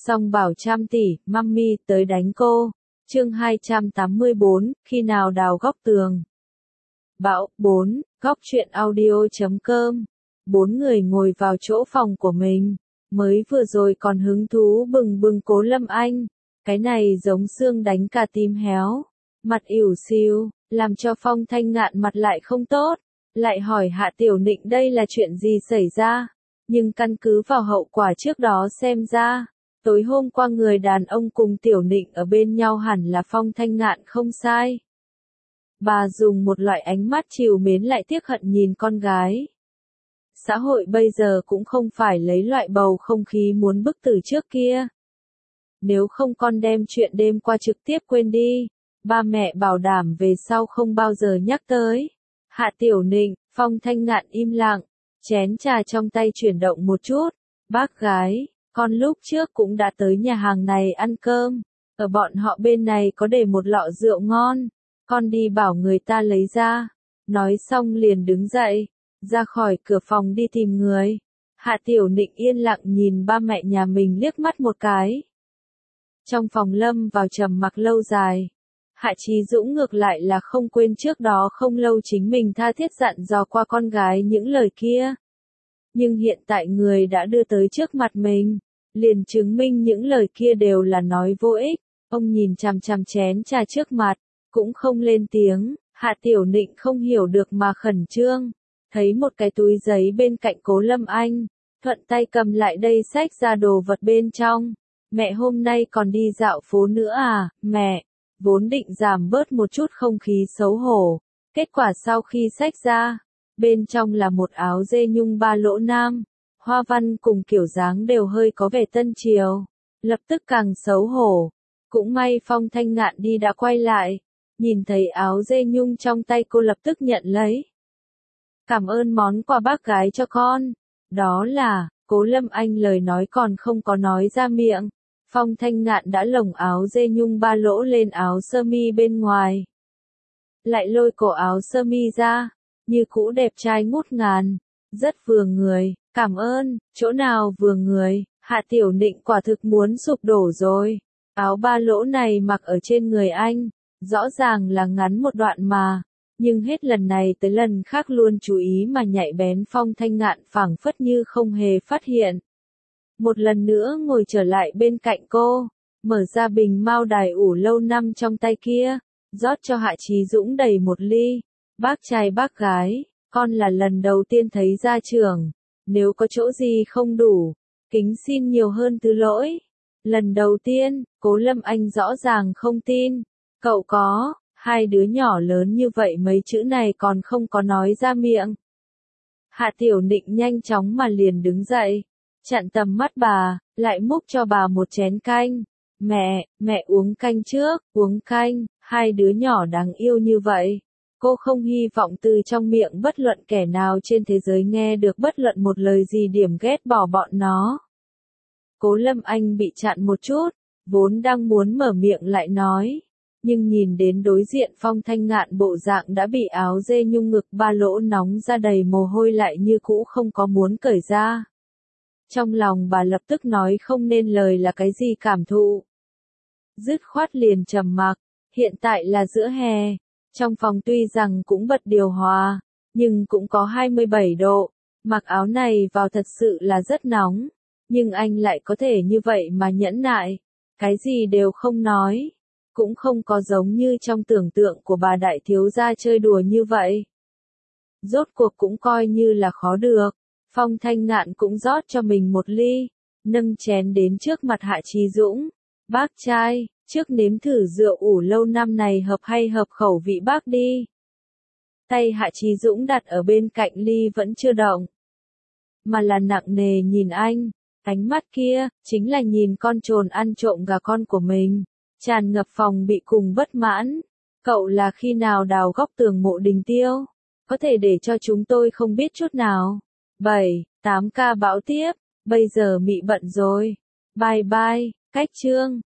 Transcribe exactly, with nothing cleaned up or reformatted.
Song bảo trăm tỷ, mummy tới đánh cô. Chương hai trăm tám mươi bốn, khi nào đào góc tường. Bão, bốn, góc truyện audio chấm com. Bốn người ngồi vào chỗ phòng của mình. Mới vừa rồi còn hứng thú bừng bừng Cố Lâm Anh. Cái này giống xương đánh cả tim héo. Mặt ỉu xìu, làm cho Phong Thanh Ngạn mặt lại không tốt. Lại hỏi Hạ Tiểu Nịnh đây là chuyện gì xảy ra. Nhưng căn cứ vào hậu quả trước đó xem ra. Tối hôm qua người đàn ông cùng Tiểu Nịnh ở bên nhau hẳn là Phong Thanh Ngạn không sai. Bà dùng một loại ánh mắt trìu mến lại tiếc hận nhìn con gái. Xã hội bây giờ cũng không phải lấy loại bầu không khí muốn bức tử trước kia. Nếu không con đem chuyện đêm qua trực tiếp quên đi. Ba mẹ bảo đảm về sau không bao giờ nhắc tới. Hạ Tiểu Nịnh, Phong Thanh Ngạn im lặng. Chén trà trong tay chuyển động một chút. Bác gái, con lúc trước cũng đã tới nhà hàng này ăn cơm. Ở bọn họ bên này có để một lọ rượu ngon. Con đi bảo người ta lấy ra. Nói xong liền đứng dậy. Ra khỏi cửa phòng đi tìm người. Hạ Tiểu Nịnh yên lặng nhìn ba mẹ nhà mình liếc mắt một cái. Trong phòng lâm vào trầm mặc lâu dài. Hạ Chí Dũng ngược lại là không quên trước đó không lâu chính mình tha thiết dặn dò qua con gái những lời kia. Nhưng hiện tại người đã đưa tới trước mặt mình. Liền chứng minh những lời kia đều là nói vô ích. Ông nhìn chằm chằm chén trà trước mặt. Cũng không lên tiếng. Hạ Tiểu Nịnh không hiểu được mà khẩn trương. Thấy một cái túi giấy bên cạnh Cố Lâm Anh. Thuận tay cầm lại đây xách ra đồ vật bên trong. Mẹ hôm nay còn đi dạo phố nữa à, mẹ. Vốn định giảm bớt một chút không khí xấu hổ. Kết quả sau khi xách ra. Bên trong là một áo dê nhung ba lỗ nam. Hoa văn cùng kiểu dáng đều hơi có vẻ tân triều. Lập tức càng xấu hổ. Cũng may Phong Thanh Ngạn đi đã quay lại. Nhìn thấy áo dê nhung trong tay cô lập tức nhận lấy. Cảm ơn món quà bác gái cho con. Đó là, Cố Lâm Anh lời nói còn không có nói ra miệng. Phong Thanh Ngạn đã lồng áo dê nhung ba lỗ lên áo sơ mi bên ngoài. Lại lôi cổ áo sơ mi ra. Như cũ đẹp trai ngút ngàn. Rất vừa người, cảm ơn, chỗ nào vừa người. Hạ Tiểu Nịnh quả thực muốn sụp đổ rồi. Áo ba lỗ này mặc ở trên người anh. Rõ ràng là ngắn một đoạn mà. Nhưng hết lần này tới lần khác luôn chú ý mà nhạy bén Phong Thanh Ngạn phảng phất như không hề phát hiện. Một lần nữa ngồi trở lại bên cạnh cô, mở ra bình mao đài ủ lâu năm trong tay kia, rót cho Hạ Chí Dũng đầy một ly. Bác trai bác gái, con là lần đầu tiên thấy gia trưởng, nếu có chỗ gì không đủ, kính xin nhiều hơn thứ lỗi. Lần đầu tiên, Cố Lâm Anh rõ ràng không tin, cậu có, hai đứa nhỏ lớn như vậy mấy chữ này còn không có nói ra miệng. Hạ Tiểu Nịnh nhanh chóng mà liền đứng dậy. Chặn tầm mắt bà, lại múc cho bà một chén canh. Mẹ, mẹ uống canh trước, uống canh, hai đứa nhỏ đáng yêu như vậy. Cô không hy vọng từ trong miệng bất luận kẻ nào trên thế giới nghe được bất luận một lời gì điểm ghét bỏ bọn nó. Cố Lâm Anh bị chặn một chút, vốn đang muốn mở miệng lại nói. Nhưng nhìn đến đối diện Phong Thanh Ngạn bộ dạng đã bị áo dê nhung ngực ba lỗ nóng ra đầy mồ hôi lại như cũ không có muốn cởi ra. Trong lòng bà lập tức nói không nên lời là cái gì cảm thụ. Dứt khoát liền trầm mặc, hiện tại là giữa hè, trong phòng tuy rằng cũng bật điều hòa, nhưng cũng có hai mươi bảy độ, mặc áo này vào thật sự là rất nóng, nhưng anh lại có thể như vậy mà nhẫn nại, cái gì đều không nói, cũng không có giống như trong tưởng tượng của bà đại thiếu gia chơi đùa như vậy. Rốt cuộc cũng coi như là khó được. Phong Thanh Ngạn cũng rót cho mình một ly, nâng chén đến trước mặt Hạ Chí Dũng. Bác trai, trước nếm thử rượu ủ lâu năm này hợp hay hợp khẩu vị bác đi. Tay Hạ Chí Dũng đặt ở bên cạnh ly vẫn chưa động. Mà là nặng nề nhìn anh, ánh mắt kia, chính là nhìn con trồn ăn trộm gà con của mình. Tràn ngập phòng bị cùng bất mãn. Cậu là khi nào đào góc tường mộ Đình Tiêu? Có thể để cho chúng tôi không biết chút nào. bảy, tám ca bão tiếp, bây giờ mị bận rồi. Bye bye, cách chương.